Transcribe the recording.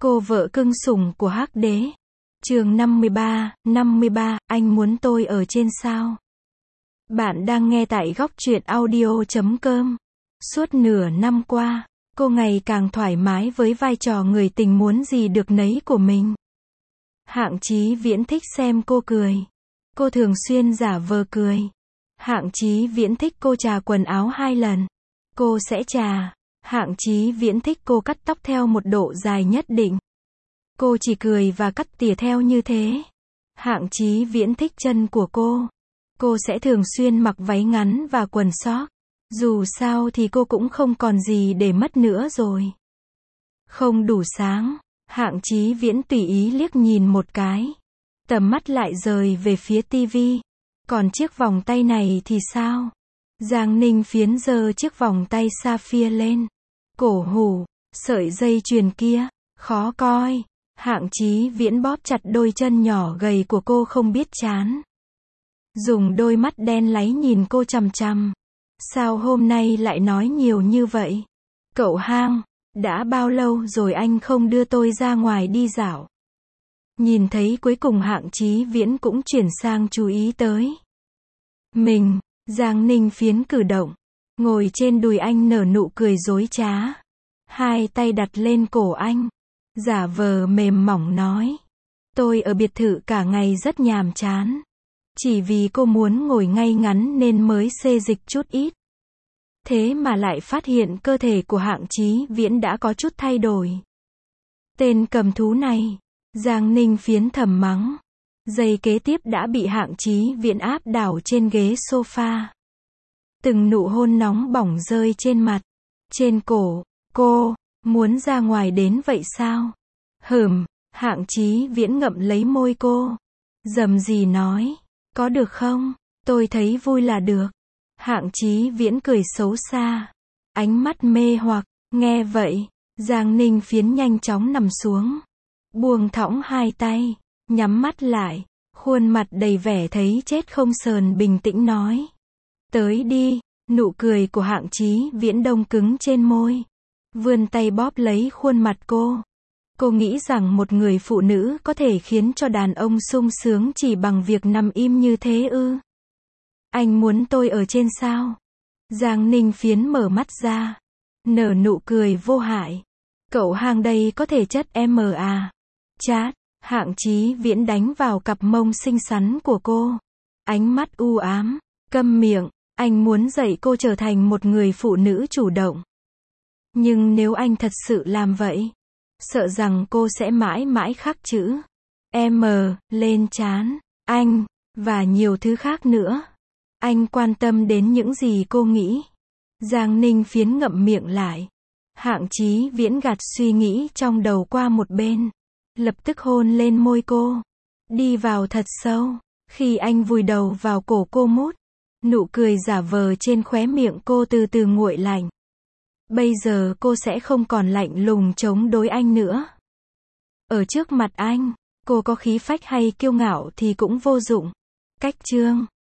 Cô vợ cưng sủng của Hắc Đế. Chương 53, anh muốn tôi ở trên sao? Bạn đang nghe tại góc truyện audio.com. Suốt nửa năm qua, cô ngày càng thoải mái với vai trò người tình muốn gì được nấy của mình. Hạng Chí Viễn thích xem cô cười. Cô thường xuyên giả vờ cười. Hạng Chí Viễn thích cô chà quần áo 2 lần. Cô sẽ chà. Hạng Chí Viễn thích cô cắt tóc theo một độ dài nhất định. Cô chỉ cười và cắt tỉa theo như thế. Hạng Chí Viễn thích chân của cô. Cô sẽ thường xuyên mặc váy ngắn và quần sóc. Dù sao thì cô cũng không còn gì để mất nữa rồi. Không đủ sáng, Hạng Chí Viễn tùy ý liếc nhìn một cái. Tầm mắt lại rời về phía tivi. Còn chiếc vòng tay này thì sao? Giang Ninh Phiến giơ chiếc vòng tay sapphire lên. Cổ hủ, sợi dây chuyền kia, khó coi. Hạng Chí Viễn bóp chặt đôi chân nhỏ gầy của cô không biết chán. Dùng đôi mắt đen láy nhìn cô chằm chằm. Sao hôm nay lại nói nhiều như vậy? Cậu Hang, đã bao lâu rồi anh không đưa tôi ra ngoài đi dạo? Nhìn thấy cuối cùng Hạng Chí Viễn cũng chuyển sang chú ý tới mình. Giang Ninh Phiến cử động, ngồi trên đùi anh nở nụ cười dối trá. Hai tay đặt lên cổ anh, giả vờ mềm mỏng nói. Tôi ở biệt thự cả ngày rất nhàm chán. Chỉ vì cô muốn ngồi ngay ngắn nên mới xê dịch chút ít. Thế mà lại phát hiện cơ thể của Hạng Chí Viễn đã có chút thay đổi. Tên cầm thú này, Giang Ninh Phiến thầm mắng. Giây kế tiếp đã bị Hạng Chí Viễn áp đảo trên ghế sofa. Từng nụ hôn nóng bỏng rơi trên mặt, trên cổ. Cô, muốn ra ngoài đến vậy sao? Hạng Chí Viễn ngậm lấy môi cô. Dầm gì nói. Có được không? Tôi thấy vui là được. Hạng Chí Viễn cười xấu xa. Ánh mắt mê hoặc. Nghe vậy, Giang Ninh Phiến nhanh chóng nằm xuống. Buông thõng hai tay, nhắm mắt lại. Khuôn mặt đầy vẻ thấy chết không sờn bình tĩnh nói. Tới đi. Nụ cười của Hạng Chí Viễn đông cứng trên môi. Vươn tay bóp lấy khuôn mặt cô. Cô nghĩ rằng một người phụ nữ có thể khiến cho đàn ông sung sướng chỉ bằng việc nằm im như thế ư? Anh muốn tôi ở trên sao? Giang Ninh Phiến mở mắt ra, nở nụ cười vô hại. Cậu Hang đây có thể chất em à? Chát, Hạng Chí Viễn đánh vào cặp mông xinh xắn của cô. Ánh mắt u ám, câm miệng, anh muốn dạy cô trở thành một người phụ nữ chủ động. Nhưng nếu anh thật sự làm vậy, sợ rằng cô sẽ mãi mãi khắc chữ M lên trán anh, và nhiều thứ khác nữa. Anh quan tâm đến những gì cô nghĩ. Giang Ninh Phiến ngậm miệng lại. Hạng Chí Viễn gạt suy nghĩ trong đầu qua một bên. Lập tức hôn lên môi cô. Đi vào thật sâu. Khi anh vùi đầu vào cổ cô mút, nụ cười giả vờ trên khóe miệng cô từ từ nguội lạnh. Bây giờ cô sẽ không còn lạnh lùng chống đối anh nữa. Ở trước mặt anh, cô có khí phách hay kiêu ngạo thì cũng vô dụng. Cách chương